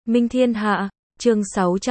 Minh Thiên Hạ, chương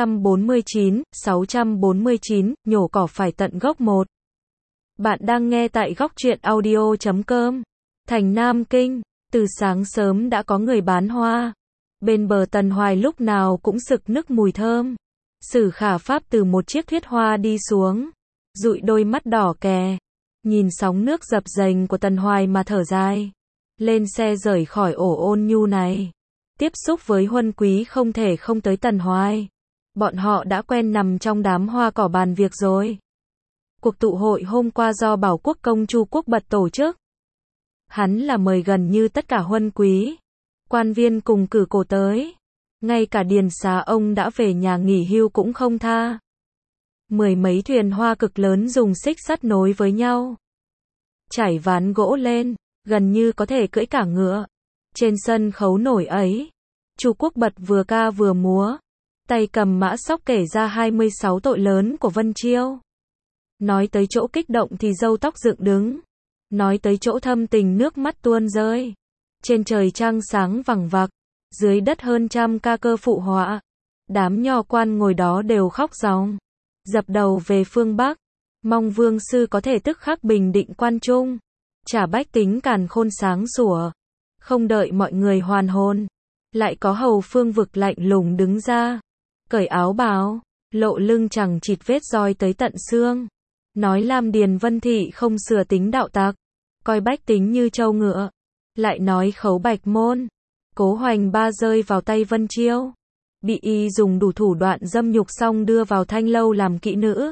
649, nhổ cỏ phải tận gốc một. Bạn đang nghe tại góc truyện audio.com. Thành Nam Kinh, từ sáng sớm đã có người bán hoa. Bên bờ Tần Hoài lúc nào cũng sực nức mùi thơm. Sử Khả Pháp từ một chiếc thuyết hoa đi xuống, dụi đôi mắt đỏ kè, nhìn sóng nước dập dềnh của Tần Hoài mà thở dài. Lên xe rời khỏi ổ ôn nhu này. Tiếp xúc với Huân Quý không thể không tới Tần Hoài. Bọn họ đã quen nằm trong đám hoa cỏ bàn việc rồi. Cuộc tụ hội hôm qua do Bảo Quốc công Chu Quốc Bật tổ chức. Hắn là mời gần như tất cả Huân Quý, quan viên cùng cử cổ tới. Ngay cả Điền Xá ông đã về nhà nghỉ hưu cũng không tha. Mười mấy thuyền hoa cực lớn dùng xích sắt nối với nhau, trải ván gỗ lên, gần như có thể cưỡi cả ngựa. Trên sân khấu nổi ấy, Chu Quốc Bật vừa ca vừa múa, tay cầm mã sóc kể ra 26 tội lớn của Vân Chiêu. Nói tới chỗ kích động thì râu tóc dựng đứng, nói tới chỗ thâm tình nước mắt tuôn rơi. Trên trời trăng sáng vằng vặc, dưới đất hơn trăm ca cơ phụ họa. Đám nho quan ngồi đó đều khóc ròng, dập đầu về phương Bắc, mong vương sư có thể tức khắc bình định quan trung, trả bách tính càn khôn sáng sủa. Không đợi mọi người hoàn hồn, lại có hầu Phương Vực lạnh lùng đứng ra, cởi áo bào, lộ lưng chẳng chịt vết roi tới tận xương, nói Lam Điền Vân Thị không sửa tính đạo tặc, coi bách tính như trâu ngựa, lại nói Khấu Bạch Môn, Cố Hoành Ba rơi vào tay Vân Chiêu, bị y dùng đủ thủ đoạn dâm nhục xong đưa vào thanh lâu làm kỹ nữ.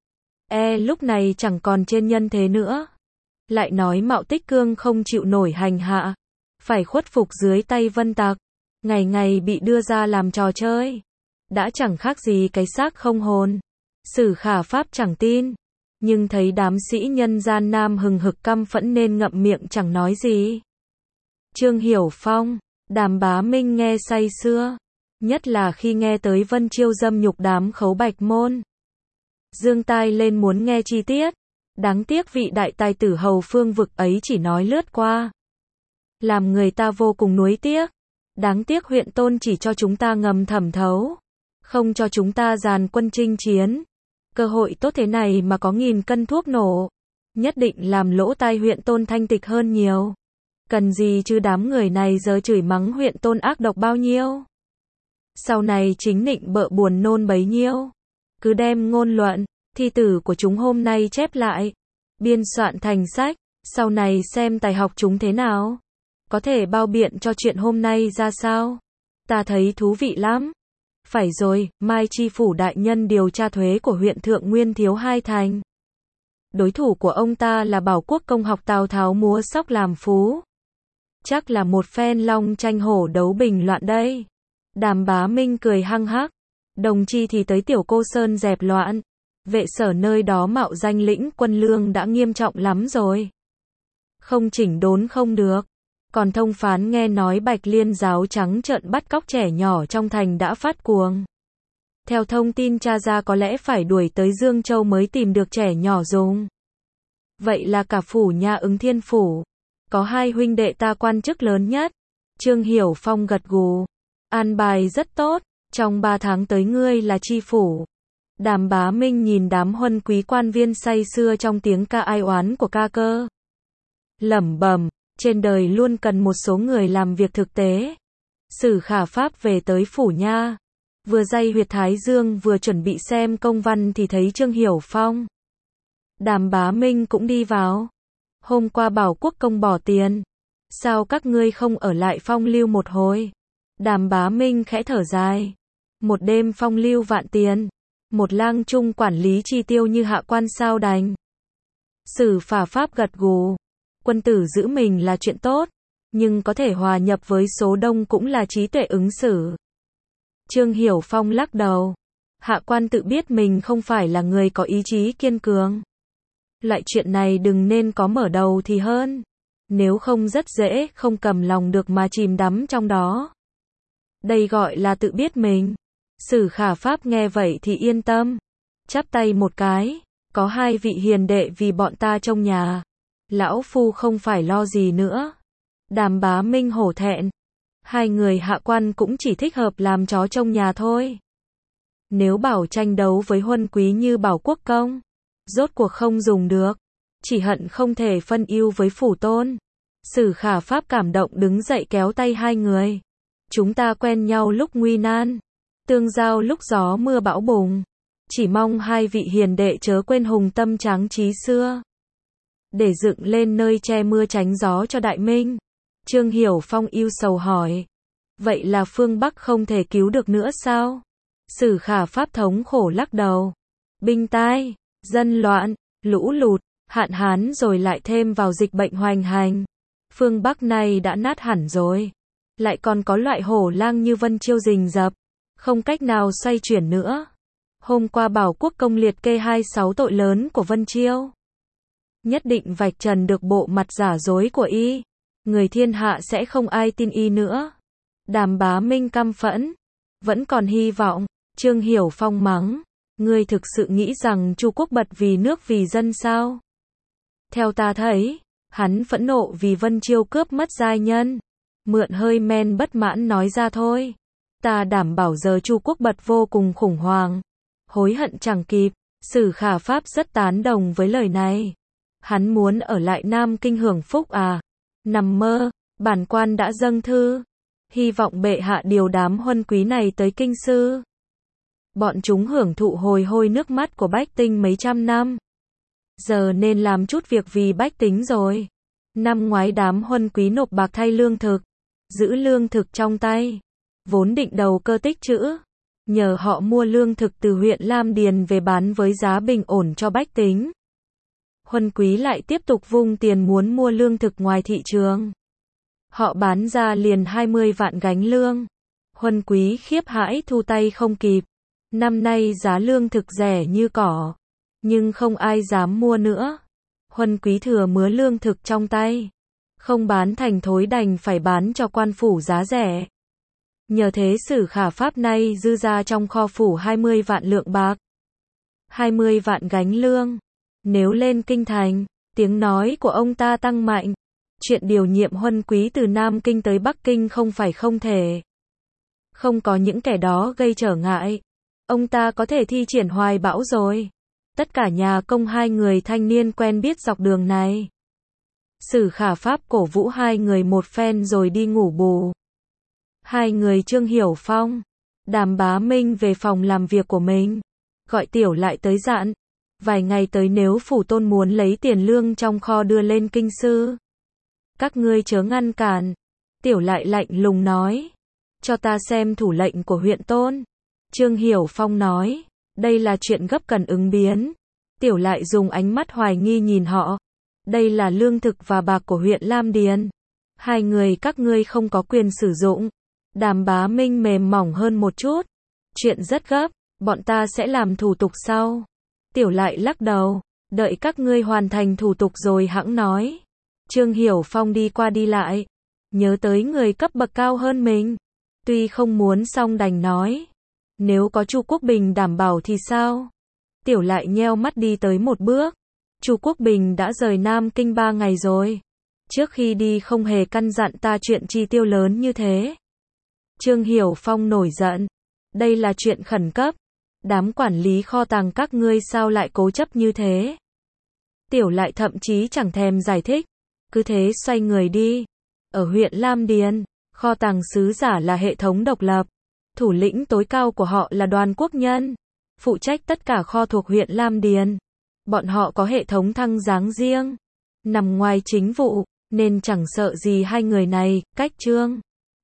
Lúc này chẳng còn trên nhân thế nữa. Lại nói Mạo Tích Cương không chịu nổi hành hạ, phải khuất phục dưới tay Vân Tặc, ngày ngày bị đưa ra làm trò chơi, đã chẳng khác gì cái xác không hồn. Sử Khả Pháp chẳng tin, nhưng thấy đám sĩ nhân gian nam hừng hực căm phẫn nên ngậm miệng chẳng nói gì. Trương Hiểu Phong, Đàm Bá Minh nghe say sưa, nhất là khi nghe tới Vân Chiêu dâm nhục đám Khấu Bạch Môn. Giương tai lên muốn nghe chi tiết, đáng tiếc vị đại tài tử hầu Phương Vực ấy chỉ nói lướt qua, làm người ta vô cùng nuối tiếc. Đáng tiếc huyện Tôn chỉ cho chúng ta ngầm thẩm thấu, không cho chúng ta dàn quân chinh chiến. Cơ hội tốt thế này mà có nghìn cân thuốc nổ, nhất định làm lỗ tai huyện Tôn thanh tịch hơn nhiều. Cần gì chứ đám người này giờ chửi mắng huyện Tôn ác độc bao nhiêu, sau này chính nịnh bợ buồn nôn bấy nhiêu. Cứ đem ngôn luận, thi tử của chúng hôm nay chép lại, biên soạn thành sách, sau này xem tài học chúng thế nào, có thể bao biện cho chuyện hôm nay ra sao. Ta thấy thú vị lắm. Phải rồi, mai tri phủ đại nhân điều tra thuế của huyện Thượng Nguyên thiếu 2 thành. Đối thủ của ông ta là Bảo Quốc công học Tào Tháo múa sóc làm phú. Chắc là một phen long tranh hổ đấu bình loạn đây. Đàm Bá Minh cười hăng hắc. Đồng chi thì tới Tiểu Cô Sơn dẹp loạn. Vệ sở nơi đó mạo danh lĩnh quân lương đã nghiêm trọng lắm rồi. Không chỉnh đốn không được. Còn thông phán nghe nói Bạch Liên giáo trắng trợn bắt cóc trẻ nhỏ trong thành đã phát cuồng. Theo thông tin tra ra có lẽ phải đuổi tới Dương Châu mới tìm được trẻ nhỏ dùng. Vậy là cả phủ nhà Ứng Thiên phủ, có 2 huynh đệ ta quan chức lớn nhất. Trương Hiểu Phong gật gù. An bài rất tốt, trong 3 tháng tới ngươi là tri phủ. Đàm Bá Minh nhìn đám Huân Quý quan viên say sưa trong tiếng ca ai oán của ca cơ, lẩm bẩm. Trên đời luôn cần một số người làm việc thực tế. Sử Khả Pháp về tới phủ nha, vừa day huyệt thái dương vừa chuẩn bị xem công văn thì thấy Trương Hiểu Phong. Đàm Bá Minh cũng đi vào. Hôm qua Bảo Quốc công bỏ tiền, sao các ngươi không ở lại phong lưu một hồi? Đàm Bá Minh khẽ thở dài. Một đêm phong lưu vạn tiền, một lang trung quản lý chi tiêu như hạ quan sao đành. Sử Khả Pháp gật gù. Quân tử giữ mình là chuyện tốt, nhưng có thể hòa nhập với số đông cũng là trí tuệ ứng xử. Trương Hiểu Phong lắc đầu. Hạ quan tự biết mình không phải là người có ý chí kiên cường. Loại chuyện này đừng nên có mở đầu thì hơn. Nếu không rất dễ không cầm lòng được mà chìm đắm trong đó. Đây gọi là tự biết mình. Sử Khả Pháp nghe vậy thì yên tâm. Chắp tay một cái. Có 2 vị hiền đệ vì bọn ta trong nhà. Lão phu không phải lo gì nữa. Đàm Bá Minh hổ thẹn. Hai người hạ quan cũng chỉ thích hợp làm chó trong nhà thôi. Nếu bảo tranh đấu với Huân Quý như bảo quốc công, rốt cuộc không dùng được. Chỉ hận không thể phân ưu với phủ tôn. Sử Khả Pháp cảm động đứng dậy kéo tay hai người. Chúng ta quen nhau lúc nguy nan, tương giao lúc gió mưa bão bùng. Chỉ mong hai vị hiền đệ chớ quên hùng tâm tráng trí xưa, để dựng lên nơi che mưa tránh gió cho Đại Minh. Trương Hiểu Phong ưu sầu hỏi. Vậy là phương Bắc không thể cứu được nữa sao? Sử Khả Pháp thống khổ lắc đầu. Binh tai, dân loạn, lũ lụt, hạn hán rồi lại thêm vào dịch bệnh hoành hành. Phương Bắc này đã nát hẳn rồi. Lại còn có loại hổ lang như Vân Chiêu rình rập, không cách nào xoay chuyển nữa. Hôm qua bảo quốc công liệt kê 26 tội lớn của Vân Chiêu. Nhất định vạch trần được bộ mặt giả dối của y. Người thiên hạ sẽ không ai tin y nữa. Đàm Bá Minh căm phẫn. Vẫn còn hy vọng. Trương Hiểu Phong mắng. Ngươi thực sự nghĩ rằng Chu Quốc Bật vì nước vì dân sao? Theo ta thấy, hắn phẫn nộ vì Vân Chiêu cướp mất giai nhân. Mượn hơi men bất mãn nói ra thôi. Ta đảm bảo giờ Chu Quốc Bật vô cùng khủng hoảng. Hối hận chẳng kịp. Sử Khả Pháp rất tán đồng với lời này. Hắn muốn ở lại Nam Kinh hưởng phúc à? Nằm mơ, bản quan đã dâng thư. Hy vọng bệ hạ điều đám huân quý này tới kinh sư. Bọn chúng hưởng thụ hồi hôi nước mắt của bách tính mấy trăm năm. Giờ nên làm chút việc vì bách tính rồi. Năm ngoái đám huân quý nộp bạc thay lương thực. Giữ lương thực trong tay. Vốn định đầu cơ tích trữ. Nhờ họ mua lương thực từ huyện Lam Điền về bán với giá bình ổn cho bách tính. Huân quý lại tiếp tục vung tiền muốn mua lương thực ngoài thị trường. Họ bán ra liền 20 vạn gánh lương. Huân quý khiếp hãi thu tay không kịp. Năm nay giá lương thực rẻ như cỏ. Nhưng không ai dám mua nữa. Huân quý thừa mứa lương thực trong tay. Không bán thành thối đành phải bán cho quan phủ giá rẻ. Nhờ thế Sử Khả Pháp nay dư ra trong kho phủ 20 vạn lượng bạc. 20 vạn gánh lương. Nếu lên kinh thành, tiếng nói của ông ta tăng mạnh. Chuyện điều nhiệm huân quý từ Nam Kinh tới Bắc Kinh không phải không thể. Không có những kẻ đó gây trở ngại. Ông ta có thể thi triển hoài bão rồi. Tất cả nhà công hai người thanh niên quen biết dọc đường này. Sử Khả Pháp cổ vũ hai người một phen rồi đi ngủ bù. Hai người Trương Hiểu Phong, Đàm Bá Minh về phòng làm việc của mình. Gọi Tiểu Lại tới dặn. Vài ngày tới nếu phủ tôn muốn lấy tiền lương trong kho đưa lên kinh sư, các ngươi chớ ngăn cản. Tiểu Lại lạnh lùng nói. Cho ta xem thủ lệnh của huyện tôn. Trương Hiểu Phong nói. Đây là chuyện gấp cần ứng biến. Tiểu Lại dùng ánh mắt hoài nghi nhìn họ. Đây là lương thực và bạc của huyện Lam Điền. Hai người các ngươi không có quyền sử dụng. Đàm Bá Minh mềm mỏng hơn một chút. Chuyện rất gấp, bọn ta sẽ làm thủ tục sau. Tiểu Lại lắc đầu. Đợi các ngươi hoàn thành thủ tục rồi hẵng nói. Trương Hiểu Phong đi qua đi lại. Nhớ tới người cấp bậc cao hơn mình. Tuy không muốn song đành nói. Nếu có Chu Quốc Bình đảm bảo thì sao? Tiểu Lại nheo mắt đi tới một bước. Chu Quốc Bình đã rời Nam Kinh 3 ngày rồi. Trước khi đi không hề căn dặn ta chuyện chi tiêu lớn như thế. Trương Hiểu Phong nổi giận. Đây là chuyện khẩn cấp. Đám quản lý kho tàng các ngươi sao lại cố chấp như thế? Tiểu Lại thậm chí chẳng thèm giải thích. Cứ thế xoay người đi. Ở huyện Lam Điền, kho tàng sứ giả là hệ thống độc lập. Thủ lĩnh tối cao của họ là Đoàn Quốc Nhân. Phụ trách tất cả kho thuộc huyện Lam Điền. Bọn họ có hệ thống thăng giáng riêng. Nằm ngoài chính vụ, nên chẳng sợ gì hai người này, cách Trương